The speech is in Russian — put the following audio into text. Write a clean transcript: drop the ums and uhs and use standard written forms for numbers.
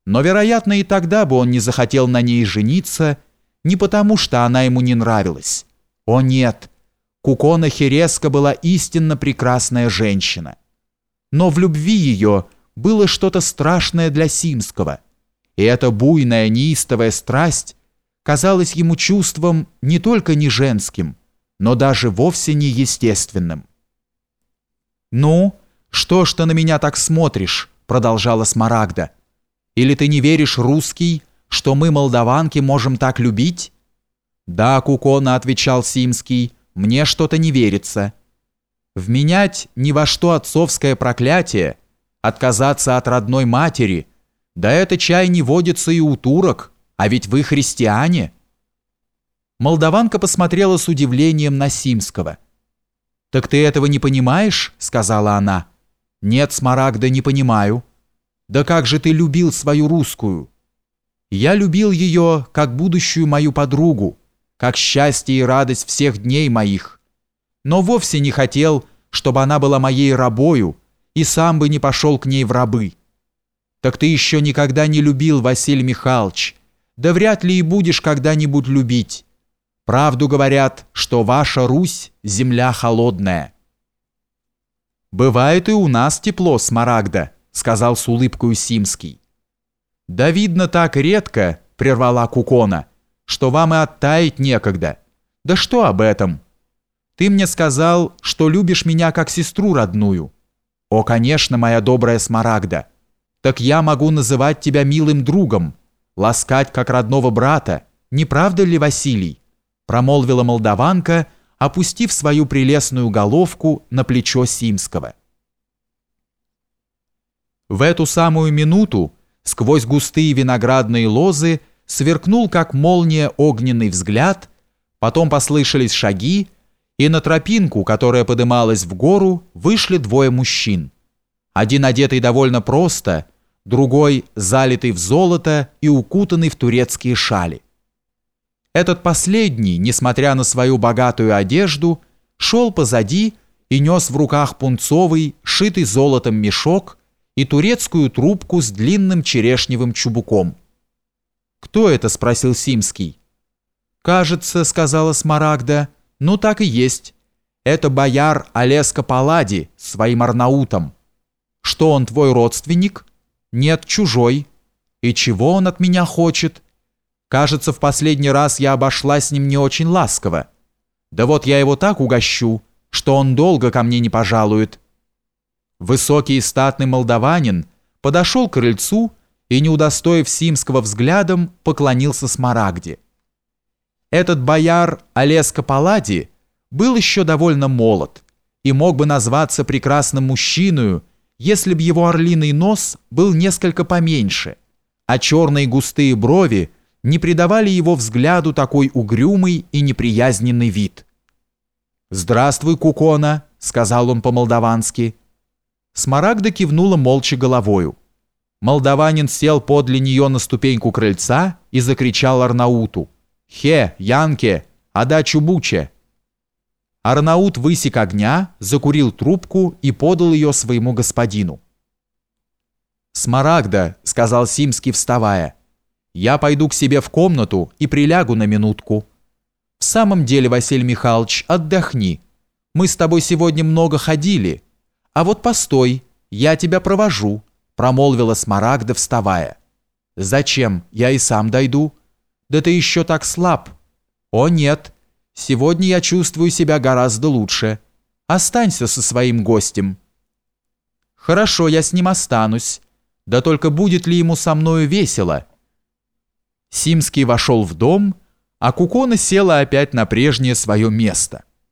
Но, вероятно, и тогда бы он не захотел на ней жениться, не потому, что она ему не нравилась. О нет, Кукона Хереска была истинно прекрасная женщина. Но в любви ее было что-то страшное для Симского, и эта буйная, неистовая страсть казалась ему чувством не только не женским, но даже вовсе не естественным. «Ну, что ж ты на меня так смотришь?» — продолжала Смарагда. «Или ты не веришь, русский, что мы, молдаванки, можем так любить?» «Да, Кукона», — отвечал Симский, — «мне что-то не верится. Вменять ни во что отцовское проклятие, отказаться от родной матери, да это чай не водится и у турок, а ведь вы христиане». Молдаванка посмотрела с удивлением на Симского. «Так ты этого не понимаешь?» — сказала она. «Нет, Смарагда, не понимаю». «Да как же ты любил свою русскую?» «Я любил ее, как будущую мою подругу, как счастье и радость всех дней моих, но вовсе не хотел, чтобы она была моей рабою, и сам бы не пошел к ней в рабы». «Так ты еще никогда не любил, Василий Михайлович, да вряд ли и будешь когда-нибудь любить. Правду говорят, что ваша Русь – земля холодная». «Бывает и у нас тепло, Смарагда», – сказал с улыбкой Симский. «Да видно так редко», – прервала Кукона, – «что вам и оттаять некогда. Да что об этом? Ты мне сказал, что любишь меня как сестру родную. О, конечно, моя добрая Смарагда. Так я могу называть тебя милым другом, ласкать как родного брата, не правда ли, Василий?» промолвила молдаванка, опустив свою прелестную головку на плечо Симского. В эту самую минуту сквозь густые виноградные лозы сверкнул, как молния, огненный взгляд, потом послышались шаги, и на тропинку, которая подымалась в гору, вышли двое мужчин. Один одетый довольно просто, другой залитый в золото и укутанный в турецкие шали. Этот последний, несмотря на свою богатую одежду, шел позади и нес в руках пунцовый, шитый золотом мешок и турецкую трубку с длинным черешневым чубуком. «Кто это?» – спросил Симский. «Кажется, – сказала Смарагда, – ну так и есть. Это бояр Олеска Паллади с своим арнаутом. Что, он твой родственник?» «Нет, чужой. И чего он от меня хочет? Кажется, в последний раз я обошлась с ним не очень ласково. Да вот я его так угощу, что он долго ко мне не пожалует». Высокий и статный молдаванин подошел к крыльцу и, не удостоив Симского взглядом, поклонился Смарагде. Этот бояр Олеска Паллади был еще довольно молод и мог бы назваться прекрасным мужчиною, если б его орлиный нос был несколько поменьше, а черные густые брови не придавали его взгляду такой угрюмый и неприязненный вид. «Здравствуй, Кукона», — сказал он по-молдавански. Смарагда кивнула молча головою. Молдаванин сел подле нее на ступеньку крыльца и закричал Арнауту: «Хе, Янке, ада чубуче!» Арнаут высек огня, закурил трубку и подал ее своему господину. «Смарагда», — сказал Симский, вставая, — «я пойду к себе в комнату и прилягу на минутку». «В самом деле, Василий Михайлович, отдохни. Мы с тобой сегодня много ходили. А вот постой, я тебя провожу», — промолвила Смарагда, вставая. «Зачем? Я и сам дойду». «Да ты еще так слаб». «О нет, сегодня я чувствую себя гораздо лучше. Останься со своим гостем». «Хорошо, я с ним останусь. Да только будет ли ему со мною весело?» Симский вошел в дом, а Кукона села опять на прежнее свое место.